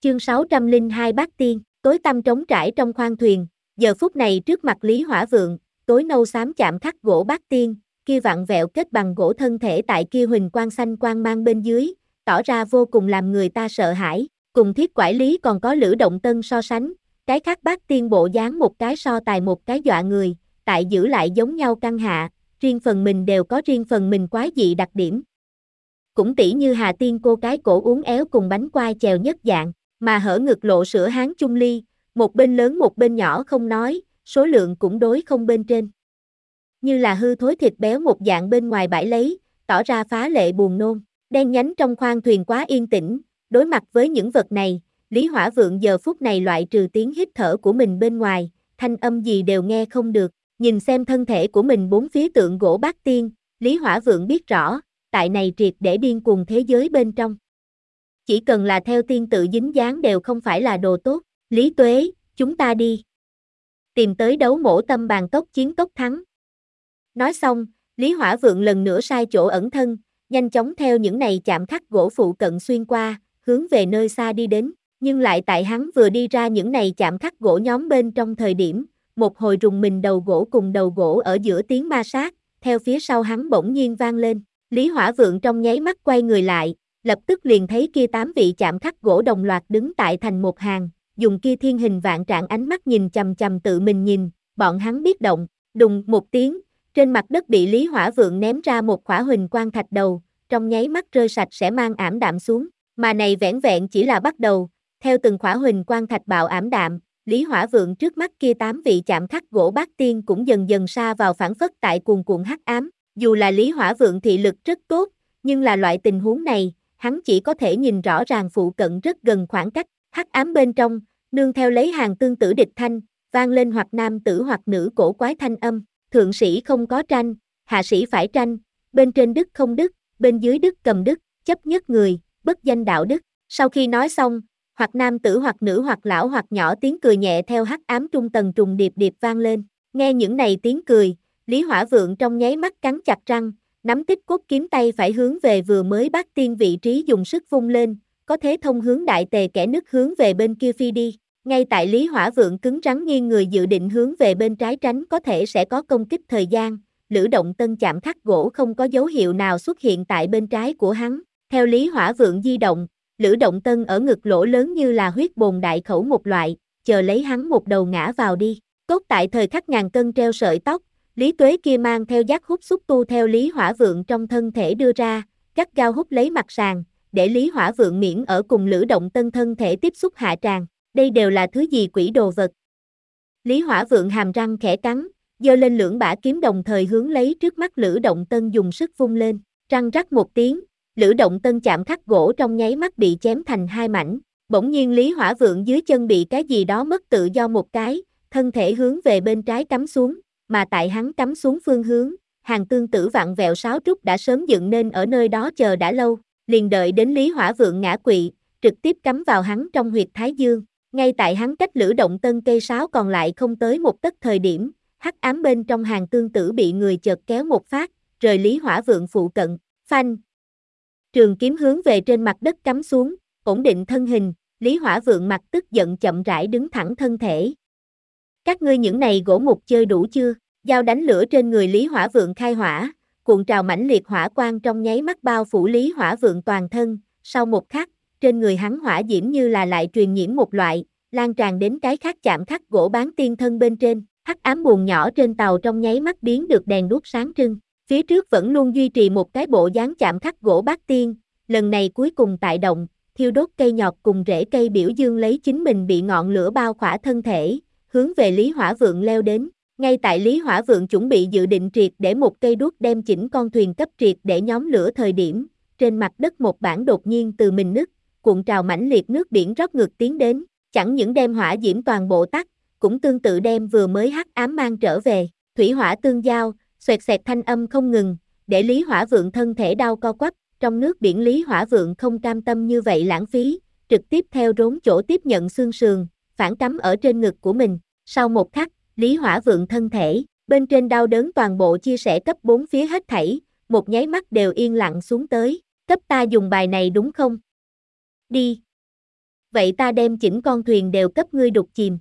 Chương 602 Bát Tiên, tối tăm trống trải trong khoang thuyền, giờ phút này trước mặt Lý Hỏa Vượng, tối nâu xám chạm khắc gỗ Bát Tiên, kia vặn vẹo kết bằng gỗ thân thể tại kia huỳnh quang xanh quang mang bên dưới, tỏ ra vô cùng làm người ta sợ hãi, cùng Thiết Quải Lý còn có Lữ Động Tân so sánh, cái khác Bát Tiên bộ dáng một cái so tài một cái dọa người, tại giữ lại giống nhau căn hạ, riêng phần mình đều có riêng phần mình quái dị đặc điểm. Cũng tỉ như Hà Tiên cô cái cổ uốn éo cùng bánh quai chèo nhất dạng, mà hở ngực lộ sữa hán chung ly, một bên lớn một bên nhỏ không nói, số lượng cũng đối không bên trên. Như là hư thối thịt béo một dạng bên ngoài bãi lấy, tỏ ra phá lệ buồn nôn, đen nhánh trong khoang thuyền quá yên tĩnh, đối mặt với những vật này, Lý Hỏa Vượng giờ phút này loại trừ tiếng hít thở của mình bên ngoài, thanh âm gì đều nghe không được, nhìn xem thân thể của mình bốn phía tượng gỗ Bát Tiên, Lý Hỏa Vượng biết rõ, tại này triệt để điên cuồng thế giới bên trong. Chỉ cần là theo tiên tự dính dáng đều không phải là đồ tốt, Lý Tuế, chúng ta đi. Tìm tới đấu mổ tâm bàn tốc chiến tốc thắng. Nói xong, Lý Hỏa Vượng lần nữa sai chỗ ẩn thân, nhanh chóng theo những này chạm khắc gỗ phụ cận xuyên qua, hướng về nơi xa đi đến, nhưng lại tại hắn vừa đi ra những này chạm khắc gỗ nhóm bên trong thời điểm, một hồi rùng mình đầu gỗ cùng đầu gỗ ở giữa tiếng ma sát, theo phía sau hắn bỗng nhiên vang lên, Lý Hỏa Vượng trong nháy mắt quay người lại, lập tức liền thấy kia 8 vị chạm khắc gỗ đồng loạt đứng tại thành một hàng, dùng kia thiên hình vạn trạng ánh mắt nhìn chằm chằm tự mình nhìn, bọn hắn biết động, đùng một tiếng, trên mặt đất bị Lý Hỏa Vượng ném ra một khỏa huỳnh quang thạch đầu, trong nháy mắt rơi sạch sẽ mang ảm đạm xuống, mà này vẻn vẹn chỉ là bắt đầu, theo từng khỏa huỳnh quang thạch bạo ảm đạm, Lý Hỏa Vượng trước mắt kia 8 vị chạm khắc gỗ Bát Tiên cũng dần dần sa vào phản phất tại cuồn cuộn hắc ám, dù là Lý Hỏa Vượng thị lực rất tốt, nhưng là loại tình huống này, hắn chỉ có thể nhìn rõ ràng phụ cận rất gần khoảng cách, hắc ám bên trong, nương theo lấy hàng tương tử địch thanh, vang lên hoặc nam tử hoặc nữ cổ quái thanh âm, thượng sĩ không có tranh, hạ sĩ phải tranh, bên trên đức không đức, bên dưới đức cầm đức, chấp nhất người, bất danh đạo đức. Sau khi nói xong, hoặc nam tử hoặc nữ hoặc lão hoặc nhỏ tiếng cười nhẹ theo hắc ám trung tầng trùng điệp điệp vang lên, nghe những này tiếng cười, Lý Hỏa Vượng trong nháy mắt cắn chặt răng, nắm tích cốt kiếm tay phải hướng về vừa mới Bát Tiên vị trí dùng sức vung lên, có thế thông hướng đại tề kẻ nứt hướng về bên kia phi đi. Ngay tại Lý Hỏa Vượng cứng rắn nghiêng người dự định hướng về bên trái tránh có thể sẽ có công kích thời gian, Lữ Động Tân chạm khắc gỗ không có dấu hiệu nào xuất hiện tại bên trái của hắn. Theo Lý Hỏa Vượng di động, Lữ Động Tân ở ngực lỗ lớn như là huyết bồn đại khẩu một loại, chờ lấy hắn một đầu ngã vào đi. Cốt tại thời khắc ngàn cân treo sợi tóc, Lý Tuế kia mang theo giác hút xúc tu theo Lý Hỏa Vượng trong thân thể đưa ra, gắt gao hút lấy mặt sàn, để Lý Hỏa Vượng miễn ở cùng Lữ Động Tân thân thể tiếp xúc hạ tràng. Đây đều là thứ gì quỷ đồ vật. Lý Hỏa Vượng hàm răng khẽ cắn, giơ lên lưỡng bả kiếm đồng thời hướng lấy trước mắt Lữ Động Tân dùng sức vung lên, răng rắc một tiếng, Lữ Động Tân chạm khắc gỗ trong nháy mắt bị chém thành hai mảnh, bỗng nhiên Lý Hỏa Vượng dưới chân bị cái gì đó mất tự do một cái, thân thể hướng về bên trái cắm xuống, mà tại hắn cắm xuống phương hướng, hàng tương tử vặn vẹo sáo trúc đã sớm dựng nên ở nơi đó chờ đã lâu, liền đợi đến Lý Hỏa Vượng ngã quỵ, trực tiếp cắm vào hắn trong huyệt thái dương. Ngay tại hắn cách Lữ Động Tân cây sáo còn lại không tới một tấc thời điểm, hắc ám bên trong hàng tương tử bị người chợt kéo một phát, rời Lý Hỏa Vượng phụ cận, phanh. Trường kiếm hướng về trên mặt đất cắm xuống, ổn định thân hình, Lý Hỏa Vượng mặt tức giận chậm rãi đứng thẳng thân thể. Các ngươi những này gỗ mục chơi đủ chưa? Dao đánh lửa trên người Lý Hỏa Vượng khai hỏa, cuộn trào mãnh liệt hỏa quang trong nháy mắt bao phủ Lý Hỏa Vượng toàn thân, sau một khắc, trên người hắn hỏa diễm như là lại truyền nhiễm một loại, lan tràn đến cái khác chạm khắc gỗ Bán Tiên thân bên trên, hắc ám buồng nhỏ trên tàu trong nháy mắt biến được đèn đuốc sáng trưng, phía trước vẫn luôn duy trì một cái bộ dáng chạm khắc gỗ Bát Tiên, lần này cuối cùng tại động, thiêu đốt cây nhọt cùng rễ cây biểu dương lấy chính mình bị ngọn lửa bao khỏa thân thể, hướng về Lý Hỏa Vượng leo đến, ngay tại Lý Hỏa Vượng chuẩn bị dự định triệt để một cây đuốc đem chỉnh con thuyền cấp triệt để nhóm lửa thời điểm, trên mặt đất một bản đột nhiên từ mình nứt, cuộn trào mãnh liệt nước biển rót ngược tiến đến, chẳng những đem hỏa diễm toàn bộ tắt, cũng tương tự đem vừa mới hắc ám mang trở về, thủy hỏa tương giao, xoẹt xẹt thanh âm không ngừng, để Lý Hỏa Vượng thân thể đau co quắp, trong nước biển Lý Hỏa Vượng không cam tâm như vậy lãng phí, trực tiếp theo rốn chỗ tiếp nhận xương sườn, phản cắm ở trên ngực của mình, sau một khắc, Lý Hỏa Vượng thân thể, bên trên đau đớn toàn bộ chia sẻ cấp 4 phía hết thảy, một nháy mắt đều yên lặng xuống tới, cấp ta dùng bài này đúng không? Đi! Vậy ta đem chỉnh con thuyền đều cấp ngươi đục chìm.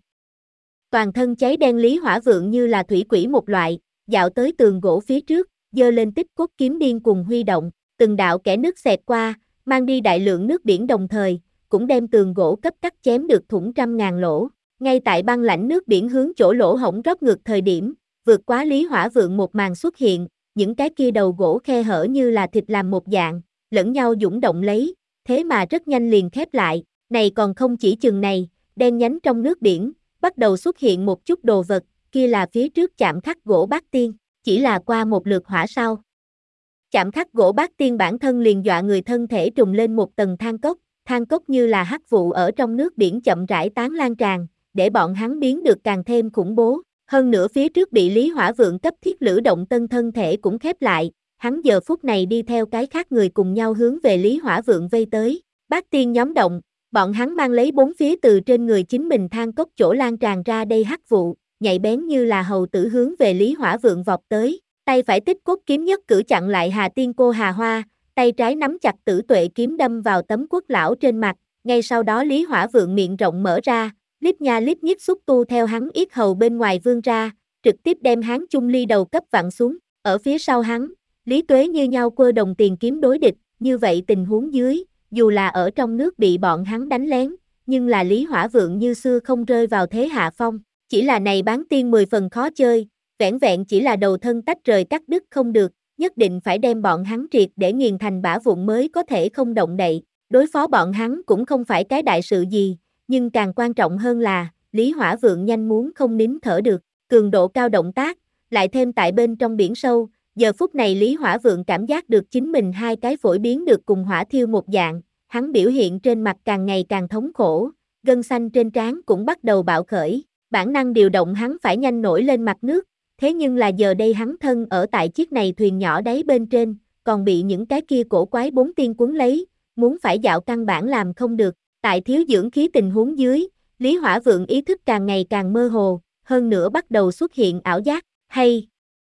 Toàn thân cháy đen Lý Hỏa Vượng như là thủy quỷ một loại, dạo tới tường gỗ phía trước, giơ lên tích cốt kiếm điên cùng huy động, từng đạo kẽ nước xẹt qua, mang đi đại lượng nước biển đồng thời, cũng đem tường gỗ cấp cắt chém được thủng trăm ngàn lỗ. Ngay tại băng lãnh nước biển hướng chỗ lỗ hổng rót ngược thời điểm, vượt quá Lý Hỏa Vượng một màn xuất hiện, những cái kia đầu gỗ khe hở như là thịt làm một dạng, lẫn nhau dũng động lấy, thế mà rất nhanh liền khép lại, này còn không chỉ chừng này, đen nhánh trong nước biển, bắt đầu xuất hiện một chút đồ vật, kia là phía trước chạm khắc gỗ Bát Tiên, chỉ là qua một lượt hỏa sau. Chạm khắc gỗ Bát Tiên bản thân liền dọa người thân thể trùng lên một tầng than cốc như là hắc vụ ở trong nước biển chậm rãi tán lan tràn, để bọn hắn biến được càng thêm khủng bố. Hơn nữa phía trước bị Lý Hỏa Vượng cấp thiết lửa động tân thân thể cũng khép lại, hắn giờ phút này đi theo cái khác người cùng nhau hướng về Lý Hỏa Vượng vây tới. Bát Tiên nhóm động, bọn hắn mang lấy bốn phía từ trên người chính mình than cốc chỗ lan tràn ra đây hắc vụ, nhạy bén như là hầu tử hướng về Lý Hỏa Vượng vọt tới. Tay phải tích cốt kiếm nhất cử chặn lại Hà Tiên cô Hà Hoa, tay trái nắm chặt Tử Tuệ kiếm đâm vào tấm quốc lão trên mặt, ngay sau đó Lý Hỏa Vượng miệng rộng mở ra, líp nha líp nhíp xúc tu theo hắn yết hầu bên ngoài vươn ra, trực tiếp đem hắn chung ly đầu cấp vặn xuống, ở phía sau hắn, Lý Tuế như nhau quơ đồng tiền kiếm đối địch, như vậy tình huống dưới, dù là ở trong nước bị bọn hắn đánh lén, nhưng là Lý Hỏa Vượng như xưa không rơi vào thế hạ phong, chỉ là này bán tiên 10 phần khó chơi, vẻn vẹn chỉ là đầu thân tách rời cắt đứt không được, nhất định phải đem bọn hắn triệt để nghiền thành bã vụn mới có thể không động đậy, đối phó bọn hắn cũng không phải cái đại sự gì, nhưng càng quan trọng hơn là, Lý Hỏa Vượng nhanh muốn không nín thở được, cường độ cao động tác, lại thêm tại bên trong biển sâu, giờ phút này Lý Hỏa Vượng cảm giác được chính mình hai cái phổi biến được cùng hỏa thiêu một dạng, hắn biểu hiện trên mặt càng ngày càng thống khổ, gân xanh trên trán cũng bắt đầu bạo khởi, bản năng điều động hắn phải nhanh nổi lên mặt nước, thế nhưng là giờ đây hắn thân ở tại chiếc này thuyền nhỏ đáy bên trên, còn bị những cái kia cổ quái bốn tiên cuốn lấy, muốn phải dạo căn bản làm không được, tại thiếu dưỡng khí tình huống dưới, Lý Hỏa Vượng ý thức càng ngày càng mơ hồ, hơn nữa bắt đầu xuất hiện ảo giác, hay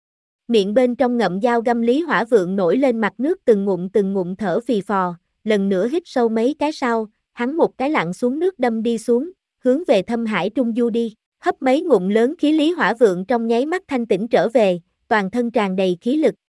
miệng bên trong ngậm dao găm Lý Hỏa Vượng nổi lên mặt nước từng ngụm thở phì phò, lần nữa hít sâu mấy cái sau, hắn một cái lặn xuống nước đâm đi xuống, hướng về thâm hải trung du đi, hấp mấy ngụm lớn khí Lý Hỏa Vượng trong nháy mắt thanh tĩnh trở về, toàn thân tràn đầy khí lực,